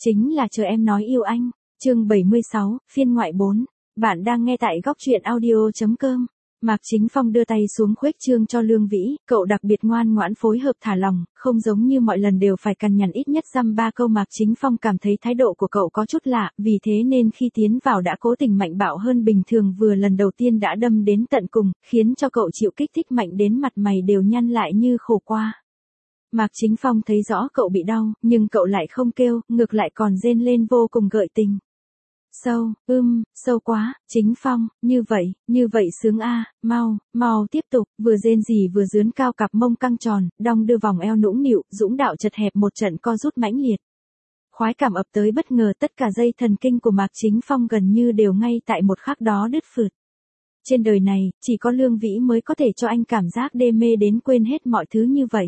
Chính là chờ em nói yêu anh. Chương 76, phiên ngoại 4. Bạn đang nghe tại góc truyện audio.com. Mạc Chính Phong đưa tay xuống khuếch trương cho Lương Vĩ, cậu đặc biệt ngoan ngoãn phối hợp thả lỏng, không giống như mọi lần đều phải cằn nhằn ít nhất dăm ba câu. Mạc Chính Phong cảm thấy thái độ của cậu có chút lạ, vì thế nên khi tiến vào đã cố tình mạnh bạo hơn bình thường, vừa lần đầu tiên đã đâm đến tận cùng, khiến cho cậu chịu kích thích mạnh đến mặt mày đều nhăn lại như khổ qua. Mạc Chính Phong thấy rõ cậu bị đau, nhưng cậu lại không kêu, ngược lại còn rên lên vô cùng gợi tình. Sâu, sâu quá, Chính Phong, như vậy sướng a, mau tiếp tục, vừa rên rỉ vừa dướn cao cặp mông căng tròn, đong đưa vòng eo nũng nịu, dũng đạo chật hẹp một trận co rút mãnh liệt. Khoái cảm ập tới bất ngờ, tất cả dây thần kinh của Mạc Chính Phong gần như đều ngay tại một khắc đó đứt phượt. Trên đời này, chỉ có Lương Vĩ mới có thể cho anh cảm giác đê mê đến quên hết mọi thứ như vậy.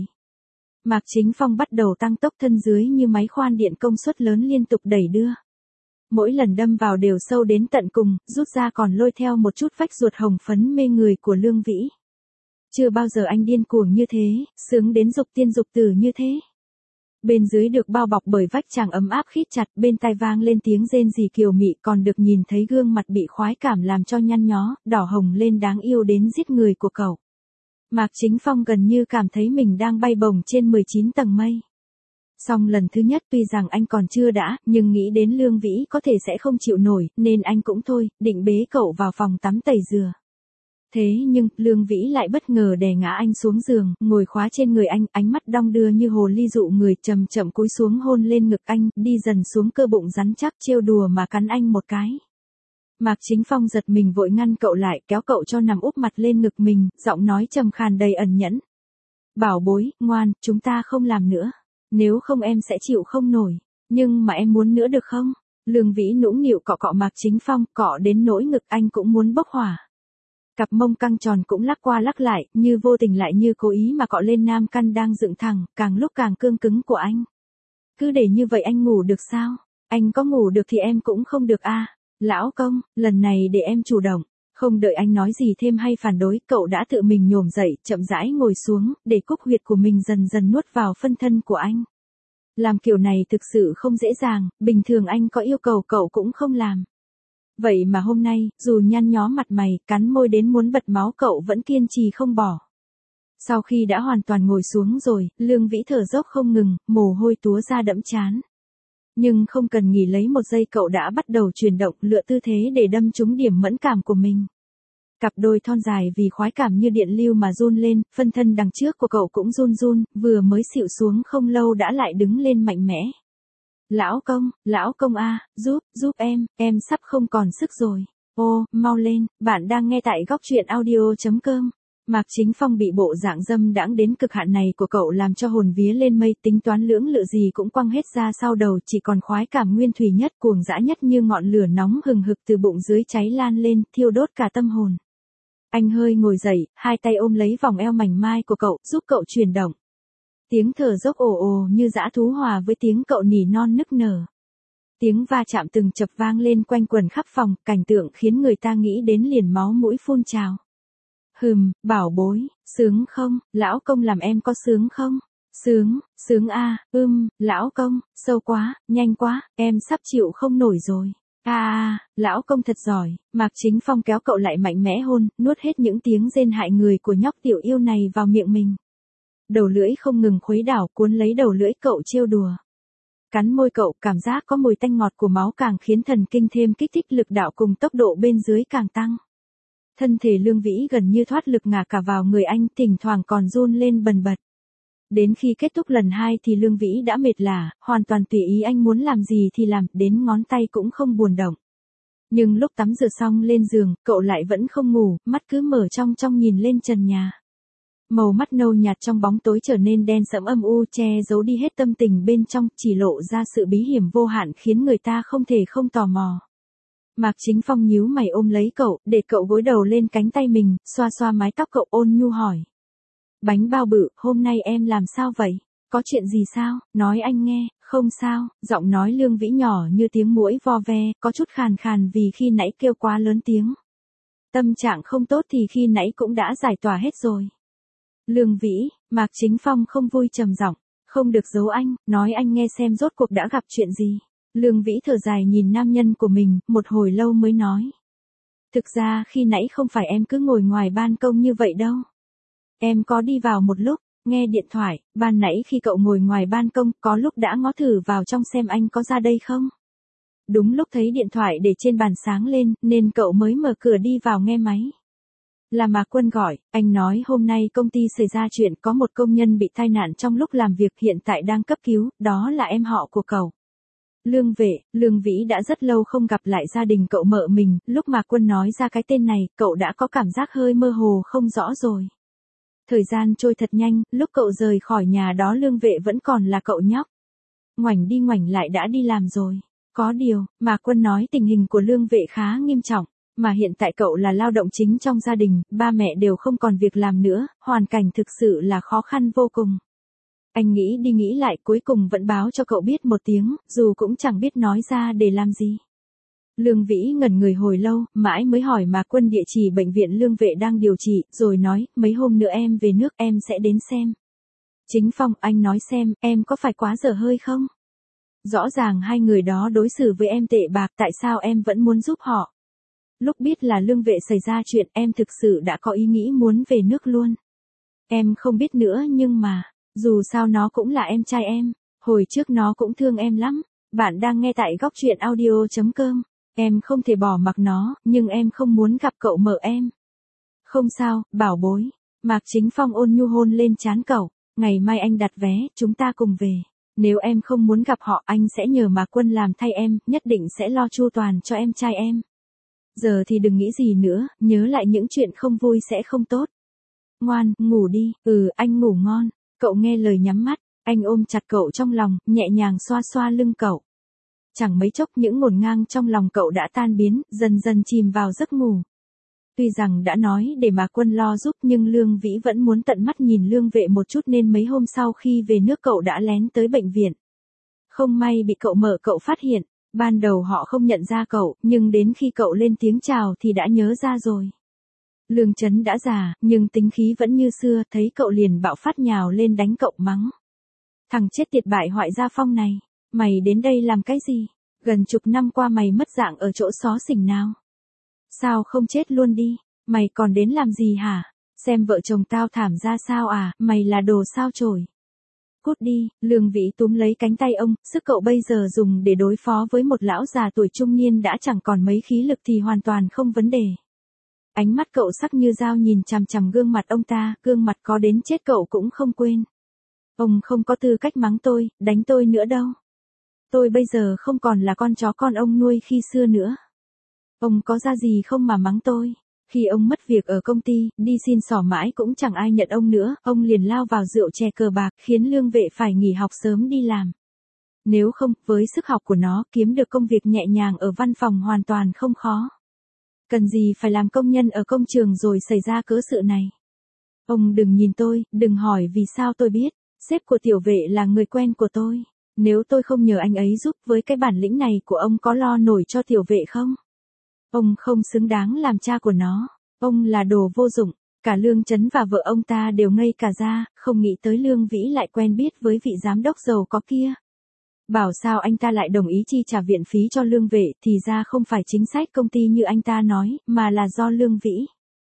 Mạc Chính Phong bắt đầu tăng tốc, thân dưới như máy khoan điện công suất lớn liên tục đẩy đưa. Mỗi lần đâm vào đều sâu đến tận cùng, rút ra còn lôi theo một chút vách ruột hồng phấn mê người của Lương Vĩ. Chưa bao giờ anh điên cuồng như thế, sướng đến dục tiên dục tử như thế. Bên dưới được bao bọc bởi vách chàng ấm áp khít chặt, bên tai vang lên tiếng rên rỉ kiều mị, còn được nhìn thấy gương mặt bị khoái cảm làm cho nhăn nhó, đỏ hồng lên đáng yêu đến giết người của cậu. Mạc Chính Phong gần như cảm thấy mình đang bay bổng trên 19 tầng mây. Song lần thứ nhất tuy rằng anh còn chưa đã, nhưng nghĩ đến Lương Vĩ có thể sẽ không chịu nổi, nên anh cũng thôi, định bế cậu vào phòng tắm tẩy rửa. Thế nhưng, Lương Vĩ lại bất ngờ đè ngã anh xuống giường, ngồi khóa trên người anh, ánh mắt đong đưa như hồ ly dụ người, chậm chậm cúi xuống hôn lên ngực anh, đi dần xuống cơ bụng rắn chắc, trêu đùa mà cắn anh một cái. Mạc Chính Phong giật mình vội ngăn cậu lại, kéo cậu cho nằm úp mặt lên ngực mình, giọng nói trầm khàn đầy ẩn nhẫn. Bảo bối, ngoan, chúng ta không làm nữa. Nếu không em sẽ chịu không nổi. Nhưng mà em muốn nữa được không? Lương Vĩ nũng nịu cọ cọ Mạc Chính Phong, cọ đến nỗi ngực anh cũng muốn bốc hỏa. Cặp mông căng tròn cũng lắc qua lắc lại, như vô tình lại như cố ý mà cọ lên nam căn đang dựng thẳng, càng lúc càng cương cứng của anh. Cứ để như vậy anh ngủ được sao? Anh có ngủ được thì em cũng không được a. Lão công, lần này để em chủ động. Không đợi anh nói gì thêm hay phản đối, cậu đã tự mình nhổm dậy, chậm rãi ngồi xuống, để cúc huyệt của mình dần dần nuốt vào phân thân của anh. Làm kiểu này thực sự không dễ dàng, bình thường anh có yêu cầu cậu cũng không làm. Vậy mà hôm nay, dù nhăn nhó mặt mày, cắn môi đến muốn bật máu, cậu vẫn kiên trì không bỏ. Sau khi đã hoàn toàn ngồi xuống rồi, Lương Vĩ thở dốc không ngừng, mồ hôi túa ra đẫm trán. Nhưng không cần nghỉ lấy một giây, cậu đã bắt đầu chuyển động, lựa tư thế để đâm trúng điểm mẫn cảm của mình. Cặp đôi thon dài vì khoái cảm như điện lưu mà run lên, phân thân đằng trước của cậu cũng run run, vừa mới xịu xuống không lâu đã lại đứng lên mạnh mẽ. Lão công a, giúp em sắp không còn sức rồi. Ô, mau lên, bạn đang nghe tại góc truyện audio.com. Mạc Chính Phong bị bộ dạng dâm đãng đến cực hạn này của cậu làm cho hồn vía lên mây, tính toán lưỡng lự gì cũng quăng hết ra sau đầu, chỉ còn khoái cảm nguyên thủy nhất, cuồng dã nhất như ngọn lửa nóng hừng hực từ bụng dưới cháy lan lên, thiêu đốt cả tâm hồn. Anh hơi ngồi dậy, hai tay ôm lấy vòng eo mảnh mai của cậu, giúp cậu chuyển động. Tiếng thở dốc ồ ồ như dã thú hòa với tiếng cậu nỉ non nức nở. Tiếng va chạm từng chập vang lên quanh quần khắp phòng, cảnh tượng khiến người ta nghĩ đến liền máu mũi phun trào. Bảo bối, sướng không, lão công làm em có sướng không? Sướng a, lão công, sâu quá, nhanh quá, em sắp chịu không nổi rồi. Lão công thật giỏi. Mạc Chính Phong kéo cậu lại mạnh mẽ hôn, nuốt hết những tiếng rên hại người của nhóc tiểu yêu này vào miệng mình. Đầu lưỡi không ngừng khuấy đảo, cuốn lấy đầu lưỡi cậu trêu đùa. Cắn môi cậu, cảm giác có mùi tanh ngọt của máu càng khiến thần kinh thêm kích thích, lực đạo cùng tốc độ bên dưới càng tăng. Thân thể Lương Vĩ gần như thoát lực ngả cả vào người anh, thỉnh thoảng còn run lên bần bật. Đến khi kết thúc lần 2 thì Lương Vĩ đã mệt lả, hoàn toàn tùy ý anh muốn làm gì thì làm, đến ngón tay cũng không buồn động. Nhưng lúc tắm rửa xong lên giường, cậu lại vẫn không ngủ, mắt cứ mở trong nhìn lên trần nhà. Màu mắt nâu nhạt trong bóng tối trở nên đen sẫm âm u, che giấu đi hết tâm tình bên trong, chỉ lộ ra sự bí hiểm vô hạn khiến người ta không thể không tò mò. Mạc Chính Phong nhíu mày ôm lấy cậu, để cậu gối đầu lên cánh tay mình, xoa xoa mái tóc cậu, ôn nhu hỏi. Bánh bao bự, hôm nay em làm sao vậy? Có chuyện gì sao? Nói anh nghe. Không sao, giọng nói Lương Vĩ nhỏ như tiếng muỗi vo ve, có chút khàn khàn vì khi nãy kêu quá lớn tiếng. Tâm trạng không tốt thì khi nãy cũng đã giải tỏa hết rồi. Lương Vĩ, Mạc Chính Phong không vui trầm giọng, không được giấu anh, nói anh nghe xem rốt cuộc đã gặp chuyện gì. Lương Vĩ thở dài nhìn nam nhân của mình, một hồi lâu mới nói. Thực ra khi nãy không phải em cứ ngồi ngoài ban công như vậy đâu. Em có đi vào một lúc, nghe điện thoại, ban nãy khi cậu ngồi ngoài ban công, có lúc đã ngó thử vào trong xem anh có ra đây không. Đúng lúc thấy điện thoại để trên bàn sáng lên, nên cậu mới mở cửa đi vào nghe máy. Là Mạc Quân gọi, anh nói hôm nay công ty xảy ra chuyện có một công nhân bị tai nạn trong lúc làm việc hiện tại đang cấp cứu, đó là em họ của cậu. Lương Vĩ đã rất lâu không gặp lại gia đình cậu mợ mình, lúc Mạc Quân nói ra cái tên này, cậu đã có cảm giác hơi mơ hồ không rõ rồi. Thời gian trôi thật nhanh, lúc cậu rời khỏi nhà đó Lương Vệ vẫn còn là cậu nhóc. Ngoảnh đi ngoảnh lại đã đi làm rồi. Có điều, Mạc Quân nói tình hình của Lương Vệ khá nghiêm trọng, mà hiện tại cậu là lao động chính trong gia đình, ba mẹ đều không còn việc làm nữa, hoàn cảnh thực sự là khó khăn vô cùng. Anh nghĩ đi nghĩ lại cuối cùng vẫn báo cho cậu biết một tiếng, dù cũng chẳng biết nói ra để làm gì. Lương Vĩ ngẩn người hồi lâu, mãi mới hỏi Mạc Quân địa chỉ bệnh viện Lương Vệ đang điều trị, rồi nói, mấy hôm nữa em về nước em sẽ đến xem. Chính Phong, anh nói xem, em có phải quá dở hơi không? Rõ ràng hai người đó đối xử với em tệ bạc, tại sao em vẫn muốn giúp họ? Lúc biết là Lương Vệ xảy ra chuyện, em thực sự đã có ý nghĩ muốn về nước luôn. Em không biết nữa nhưng mà, dù sao nó cũng là em trai em, hồi trước nó cũng thương em lắm. Bạn đang nghe tại góc truyện audio.com. Em không thể bỏ mặc nó, nhưng em không muốn gặp cậu mợ em. Không sao, bảo bối. Mạc Chính Phong ôn nhu hôn lên trán cậu. Ngày mai anh đặt vé, chúng ta cùng về. Nếu em không muốn gặp họ, anh sẽ nhờ Mạc Quân làm thay em, nhất định sẽ lo chu toàn cho em trai em. Giờ thì đừng nghĩ gì nữa, nhớ lại những chuyện không vui sẽ không tốt. Ngoan, ngủ đi, anh ngủ ngon. Cậu nghe lời nhắm mắt, anh ôm chặt cậu trong lòng, nhẹ nhàng xoa xoa lưng cậu. Chẳng mấy chốc những ngổn ngang trong lòng cậu đã tan biến, dần dần chìm vào giấc ngủ. Tuy rằng đã nói để Mạc Quân lo giúp nhưng Lương Vĩ vẫn muốn tận mắt nhìn Lương Vệ một chút nên mấy hôm sau khi về nước cậu đã lén tới bệnh viện. Không may bị cậu mợ cậu phát hiện, ban đầu họ không nhận ra cậu, nhưng đến khi cậu lên tiếng chào thì đã nhớ ra rồi. Lương Chấn đã già, nhưng tính khí vẫn như xưa, thấy cậu liền bạo phát nhào lên đánh cậu mắng. Thằng chết tiệt bại hoại gia Phong này, mày đến đây làm cái gì? Gần chục năm qua mày mất dạng ở chỗ xó xỉnh nào? Sao không chết luôn đi? Mày còn đến làm gì hả? Xem vợ chồng tao thảm ra sao à, mày là đồ sao chổi. Cút đi, Lương Vĩ túm lấy cánh tay ông, sức cậu bây giờ dùng để đối phó với một lão già tuổi trung niên đã chẳng còn mấy khí lực thì hoàn toàn không vấn đề. Ánh mắt cậu sắc như dao nhìn chằm chằm gương mặt ông ta, gương mặt có đến chết cậu cũng không quên. Ông không có tư cách mắng tôi, đánh tôi nữa đâu. Tôi bây giờ không còn là con chó con ông nuôi khi xưa nữa. Ông có ra gì không mà mắng tôi? Khi ông mất việc ở công ty, đi xin xỏ mãi cũng chẳng ai nhận ông nữa, ông liền lao vào rượu chè cờ bạc, khiến Lương Vệ phải nghỉ học sớm đi làm. Nếu không, với sức học của nó, kiếm được công việc nhẹ nhàng ở văn phòng hoàn toàn không khó. Cần gì phải làm công nhân ở công trường rồi xảy ra cớ sự này. Ông đừng nhìn tôi, đừng hỏi vì sao tôi biết, sếp của Tiểu Vệ là người quen của tôi. Nếu tôi không nhờ anh ấy giúp với cái bản lĩnh này của ông có lo nổi cho Tiểu Vệ không? Ông không xứng đáng làm cha của nó, ông là đồ vô dụng. Cả Lương Chấn và vợ ông ta đều ngây cả ra, không nghĩ tới Lương Vĩ lại quen biết với vị giám đốc giàu có kia. Bảo sao anh ta lại đồng ý chi trả viện phí cho Lương Vệ, thì ra không phải chính sách công ty như anh ta nói, mà là do Lương Vĩ.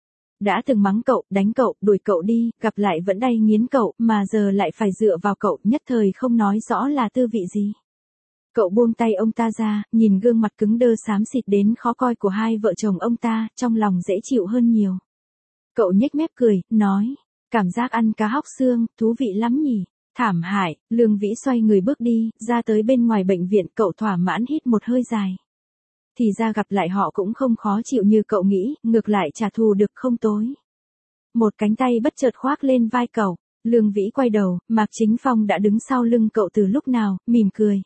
Đã từng mắng cậu, đánh cậu, đuổi cậu đi, gặp lại vẫn đay nghiến cậu, mà giờ lại phải dựa vào cậu, nhất thời không nói rõ là tư vị gì. Cậu buông tay ông ta ra, nhìn gương mặt cứng đơ xám xịt đến khó coi của hai vợ chồng ông ta, trong lòng dễ chịu hơn nhiều. Cậu nhếch mép cười, nói, cảm giác ăn cá hóc xương, thú vị lắm nhỉ. Thảm hại, Lương Vĩ xoay người bước đi, ra tới bên ngoài bệnh viện, cậu thỏa mãn hít một hơi dài. Thì ra gặp lại họ cũng không khó chịu như cậu nghĩ, ngược lại trả thù được không tối. Một cánh tay bất chợt khoác lên vai cậu, Lương Vĩ quay đầu, Mạc Chính Phong đã đứng sau lưng cậu từ lúc nào, mỉm cười.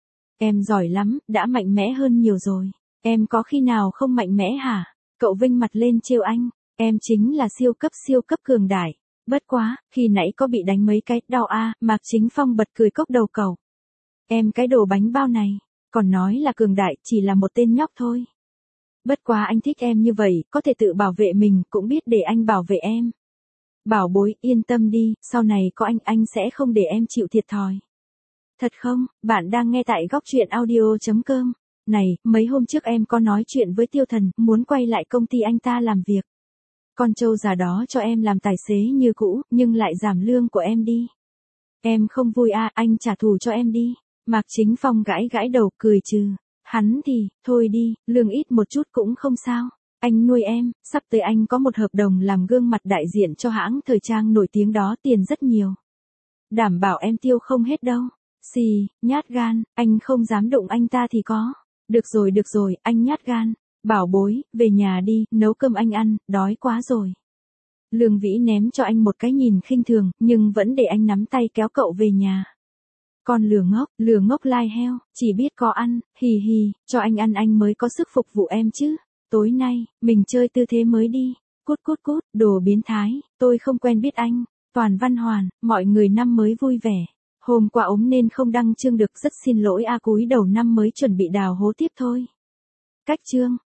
Em giỏi lắm, đã mạnh mẽ hơn nhiều rồi. Em có khi nào không mạnh mẽ hả? Cậu vinh mặt lên trêu anh, em chính là siêu cấp cường đại. Bất quá, khi nãy có bị đánh mấy cái, đau à, Mạc Chính Phong bật cười cốc đầu cậu. Em cái đồ bánh bao này, còn nói là cường đại, chỉ là một tên nhóc thôi. Bất quá anh thích em như vậy, có thể tự bảo vệ mình, cũng biết để anh bảo vệ em. Bảo bối, yên tâm đi, sau này có anh sẽ không để em chịu thiệt thòi. Thật không, bạn đang nghe tại góc truyện audio.com. Này, mấy hôm trước em có nói chuyện với Tiêu Thần, muốn quay lại công ty anh ta làm việc. Con trâu già đó cho em làm tài xế như cũ, nhưng lại giảm lương của em đi. Em không vui à, anh trả thù cho em đi. Mạc Chính Phong gãi gãi đầu, cười trừ. Hắn thì, thôi đi, lương ít một chút cũng không sao. Anh nuôi em, sắp tới anh có một hợp đồng làm gương mặt đại diện cho hãng thời trang nổi tiếng đó, tiền rất nhiều. Đảm bảo em tiêu không hết đâu. Xì, nhát gan, anh không dám đụng anh ta thì có. Được rồi, anh nhát gan. Bảo bối, về nhà đi, nấu cơm anh ăn, đói quá rồi. Lương Vĩ ném cho anh một cái nhìn khinh thường, nhưng vẫn để anh nắm tay kéo cậu về nhà. Con lừa ngốc lai heo, chỉ biết có ăn, hì hì, cho anh ăn anh mới có sức phục vụ em chứ. Tối nay, mình chơi tư thế mới đi. Cút, đồ biến thái, tôi không quen biết anh. Toàn Văn Hoàn, mọi người năm mới vui vẻ. Hôm qua ốm nên không đăng chương được, rất xin lỗi a, cúi đầu năm mới chuẩn bị đào hố tiếp thôi. Cách chương